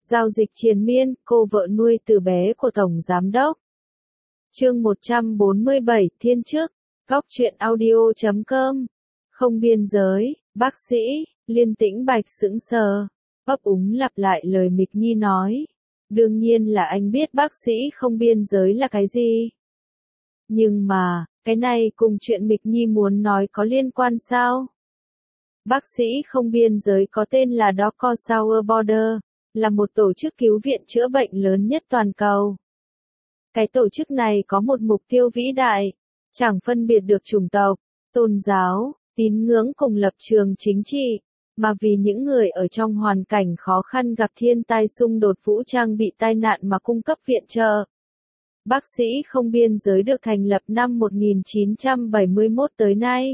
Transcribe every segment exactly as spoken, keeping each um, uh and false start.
Giao dịch triền miên, cô vợ nuôi từ bé của Tổng Giám đốc. Chương một trăm bốn mươi bảy, Thiên chức, góc truyện audio chấm com. Không biên giới, bác sĩ, Liên Tĩnh Bạch sững sờ, ấp úng lặp lại lời Mịch Nhi nói. Đương nhiên là anh biết bác sĩ không biên giới là cái gì. Nhưng mà, cái này cùng chuyện Mịch Nhi muốn nói có liên quan sao? Bác sĩ không biên giới có tên là Doctors Without Borders, là một tổ chức cứu viện chữa bệnh lớn nhất toàn cầu. Cái tổ chức này có một mục tiêu vĩ đại, chẳng phân biệt được chủng tộc, tôn giáo, tín ngưỡng cùng lập trường chính trị, mà vì những người ở trong hoàn cảnh khó khăn gặp thiên tai xung đột vũ trang bị tai nạn mà cung cấp viện trợ. Bác sĩ không biên giới được thành lập năm một nghìn chín trăm bảy mươi mốt tới nay.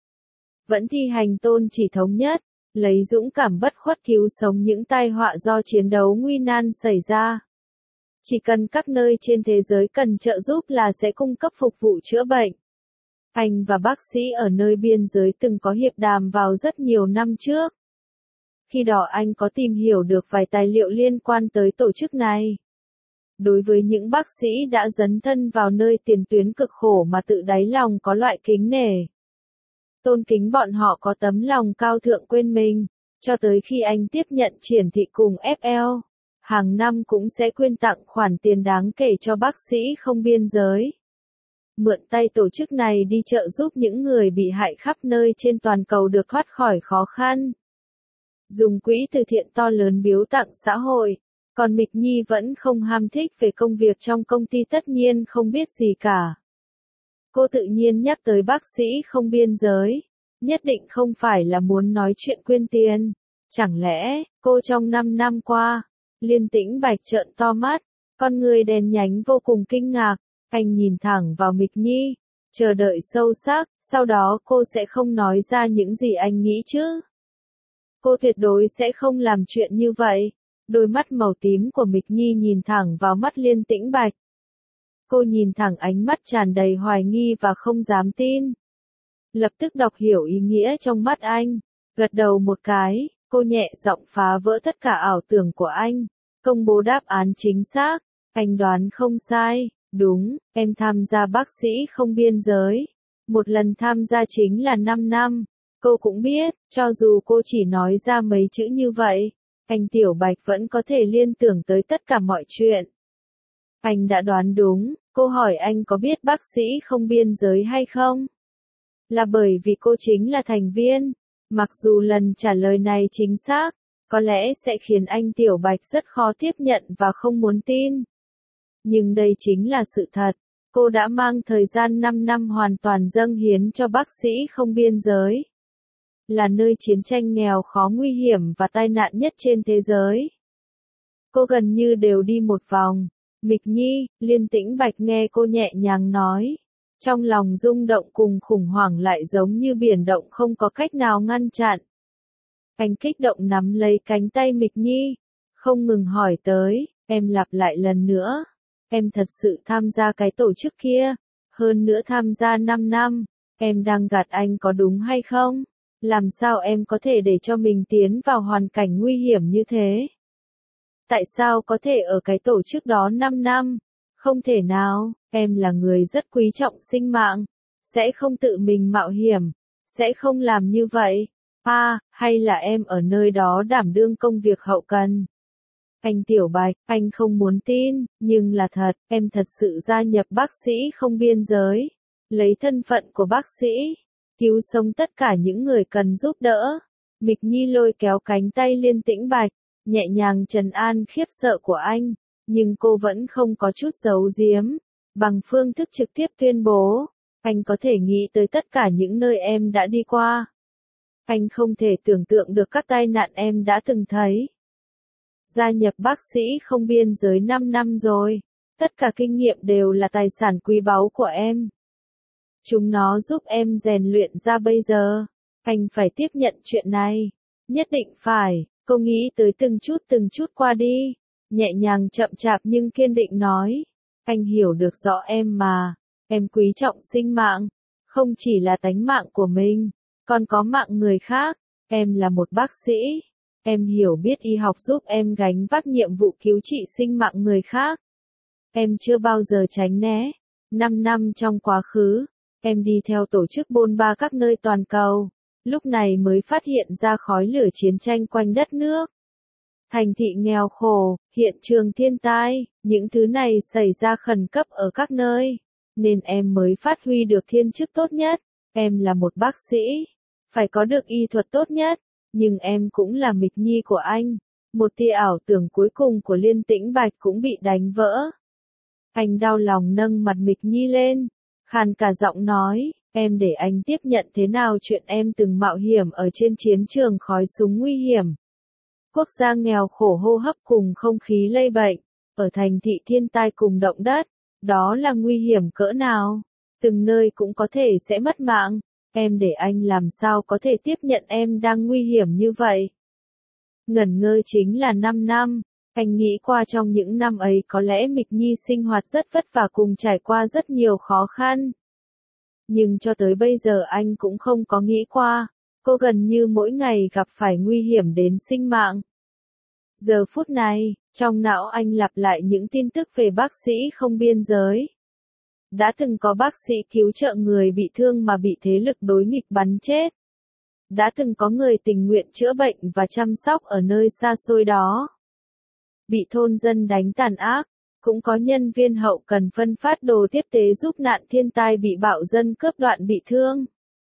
Vẫn thi hành tôn chỉ thống nhất, lấy dũng cảm bất khuất cứu sống những tai họa do chiến đấu nguy nan xảy ra. Chỉ cần các nơi trên thế giới cần trợ giúp là sẽ cung cấp phục vụ chữa bệnh. Anh và bác sĩ ở nơi biên giới từng có hiệp đàm vào rất nhiều năm trước. Khi đó anh có tìm hiểu được vài tài liệu liên quan tới tổ chức này. Đối với những bác sĩ đã dấn thân vào nơi tiền tuyến cực khổ mà tự đáy lòng có loại kính nể. Tôn kính bọn họ có tấm lòng cao thượng quên mình, cho tới khi anh tiếp nhận triển thị cùng ép lờ, hàng năm cũng sẽ quyên tặng khoản tiền đáng kể cho bác sĩ không biên giới. Mượn tay tổ chức này đi trợ giúp những người bị hại khắp nơi trên toàn cầu được thoát khỏi khó khăn. Dùng quỹ từ thiện to lớn biếu tặng xã hội, còn Mịch Nhi vẫn không ham thích về công việc trong công ty tất nhiên không biết gì cả. Cô tự nhiên nhắc tới bác sĩ không biên giới, nhất định không phải là muốn nói chuyện quyên tiền. Chẳng lẽ, cô trong năm năm qua, Liên Tĩnh Bạch trợn to mắt, con người đen nhánh vô cùng kinh ngạc, anh nhìn thẳng vào Mịch Nhi, chờ đợi sâu sắc, sau đó cô sẽ không nói ra những gì anh nghĩ chứ. Cô tuyệt đối sẽ không làm chuyện như vậy. Đôi mắt màu tím của Mịch Nhi nhìn thẳng vào mắt Liên Tĩnh Bạch. Cô nhìn thẳng ánh mắt tràn đầy hoài nghi và không dám tin. Lập tức đọc hiểu ý nghĩa trong mắt anh, gật đầu một cái, cô nhẹ giọng phá vỡ tất cả ảo tưởng của anh, công bố đáp án chính xác, anh đoán không sai, đúng, em tham gia bác sĩ không biên giới. Một lần tham gia chính là năm năm, cô cũng biết, cho dù cô chỉ nói ra mấy chữ như vậy, anh Tiểu Bạch vẫn có thể liên tưởng tới tất cả mọi chuyện. Anh đã đoán đúng, cô hỏi anh có biết bác sĩ không biên giới hay không? Là bởi vì cô chính là thành viên. Mặc dù lần trả lời này chính xác, có lẽ sẽ khiến anh Tiểu Bạch rất khó tiếp nhận và không muốn tin. Nhưng đây chính là sự thật. Cô đã mang thời gian năm năm hoàn toàn dâng hiến cho bác sĩ không biên giới. Là nơi chiến tranh nghèo khó nguy hiểm và tai nạn nhất trên thế giới. Cô gần như đều đi một vòng. Mịch Nhi, Liên Tĩnh Bạch nghe cô nhẹ nhàng nói. Trong lòng rung động cùng khủng hoảng lại giống như biển động không có cách nào ngăn chặn. Anh kích động nắm lấy cánh tay Mịch Nhi, không ngừng hỏi tới, em lặp lại lần nữa. Em thật sự tham gia cái tổ chức kia, hơn nữa tham gia năm năm, em đang gạt anh có đúng hay không? Làm sao em có thể để cho mình tiến vào hoàn cảnh nguy hiểm như thế? Tại sao có thể ở cái tổ chức đó năm năm? Không thể nào, em là người rất quý trọng sinh mạng, sẽ không tự mình mạo hiểm, sẽ không làm như vậy. À, hay là em ở nơi đó đảm đương công việc hậu cần? Anh Tiểu Bạch, anh không muốn tin, nhưng là thật, em thật sự gia nhập bác sĩ không biên giới, lấy thân phận của bác sĩ, cứu sống tất cả những người cần giúp đỡ. Mịch Nhi lôi kéo cánh tay Liên Tĩnh Bạch, nhẹ nhàng trấn an khiếp sợ của anh, nhưng cô vẫn không có chút giấu giếm, bằng phương thức trực tiếp tuyên bố, anh có thể nghĩ tới tất cả những nơi em đã đi qua. Anh không thể tưởng tượng được các tai nạn em đã từng thấy. Gia nhập bác sĩ không biên giới năm năm rồi, tất cả kinh nghiệm đều là tài sản quý báu của em. Chúng nó giúp em rèn luyện ra bây giờ. Anh phải tiếp nhận chuyện này. Nhất định phải, cô nghĩ tới từng chút từng chút qua đi. Nhẹ nhàng chậm chạp nhưng kiên định nói. Anh hiểu được rõ em mà. Em quý trọng sinh mạng. Không chỉ là tánh mạng của mình, còn có mạng người khác. Em là một bác sĩ. Em hiểu biết y học giúp em gánh vác nhiệm vụ cứu trị sinh mạng người khác. Em chưa bao giờ tránh né. Năm năm trong quá khứ, em đi theo tổ chức bôn ba các nơi toàn cầu. Lúc này mới phát hiện ra khói lửa chiến tranh quanh đất nước. Thành thị nghèo khổ, hiện trường thiên tai, những thứ này xảy ra khẩn cấp ở các nơi. Nên em mới phát huy được thiên chức tốt nhất. Em là một bác sĩ, phải có được y thuật tốt nhất. Nhưng em cũng là Mịch Nhi của anh. Một tia ảo tưởng cuối cùng của Liên Tĩnh Bạch cũng bị đánh vỡ. Anh đau lòng nâng mặt Mịch Nhi lên, khàn cả giọng nói, em để anh tiếp nhận thế nào chuyện em từng mạo hiểm ở trên chiến trường khói súng nguy hiểm. Quốc gia nghèo khổ hô hấp cùng không khí lây bệnh, ở thành thị thiên tai cùng động đất, đó là nguy hiểm cỡ nào, từng nơi cũng có thể sẽ mất mạng, em để anh làm sao có thể tiếp nhận em đang nguy hiểm như vậy. Ngẩn ngơ chính là năm năm. Anh nghĩ qua trong những năm ấy có lẽ Mịch Nhi sinh hoạt rất vất vả cùng trải qua rất nhiều khó khăn. Nhưng cho tới bây giờ anh cũng không có nghĩ qua, cô gần như mỗi ngày gặp phải nguy hiểm đến sinh mạng. Giờ phút này, trong não anh lặp lại những tin tức về bác sĩ không biên giới. Đã từng có bác sĩ cứu trợ người bị thương mà bị thế lực đối nghịch bắn chết. Đã từng có người tình nguyện chữa bệnh và chăm sóc ở nơi xa xôi đó. Bị thôn dân đánh tàn ác, cũng có nhân viên hậu cần phân phát đồ tiếp tế giúp nạn thiên tai bị bạo dân cướp đoạn bị thương.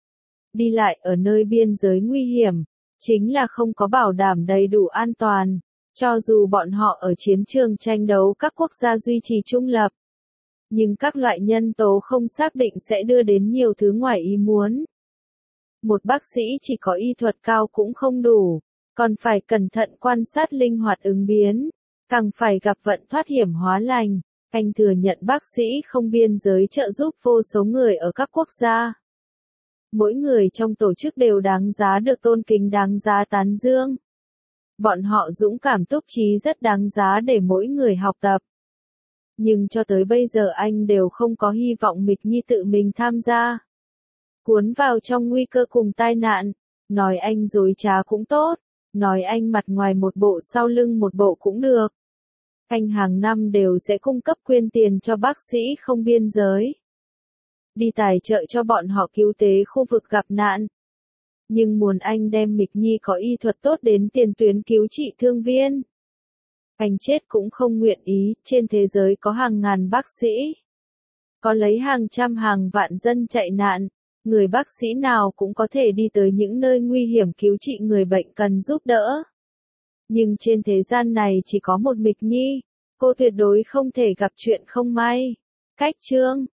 Đi lại ở nơi biên giới nguy hiểm, chính là không có bảo đảm đầy đủ an toàn, cho dù bọn họ ở chiến trường tranh đấu các quốc gia duy trì trung lập. Nhưng các loại nhân tố không xác định sẽ đưa đến nhiều thứ ngoài ý muốn. Một bác sĩ chỉ có y thuật cao cũng không đủ, còn phải cẩn thận quan sát linh hoạt ứng biến. Càng phải gặp vận thoát hiểm hóa lành, anh thừa nhận bác sĩ không biên giới trợ giúp vô số người ở các quốc gia. Mỗi người trong tổ chức đều đáng giá được tôn kính, đáng giá tán dương. Bọn họ dũng cảm túc trí rất đáng giá để mỗi người học tập. Nhưng cho tới bây giờ anh đều không có hy vọng Mịch Nhi tự mình tham gia. Cuốn vào trong nguy cơ cùng tai nạn, nói anh dối trá cũng tốt. Nói anh mặt ngoài một bộ sau lưng một bộ cũng được. Anh hàng năm đều sẽ cung cấp quyên tiền cho bác sĩ không biên giới. Đi tài trợ cho bọn họ cứu tế khu vực gặp nạn. Nhưng muốn anh đem Mịch Nhi có y thuật tốt đến tiền tuyến cứu trị thương viên. Anh chết cũng không nguyện ý, trên thế giới có hàng ngàn bác sĩ. Có lấy hàng trăm hàng vạn dân chạy nạn. Người bác sĩ nào cũng có thể đi tới những nơi nguy hiểm cứu trị người bệnh cần giúp đỡ. Nhưng trên thế gian này chỉ có một Mịch Nhi, cô tuyệt đối không thể gặp chuyện không may. Cách chương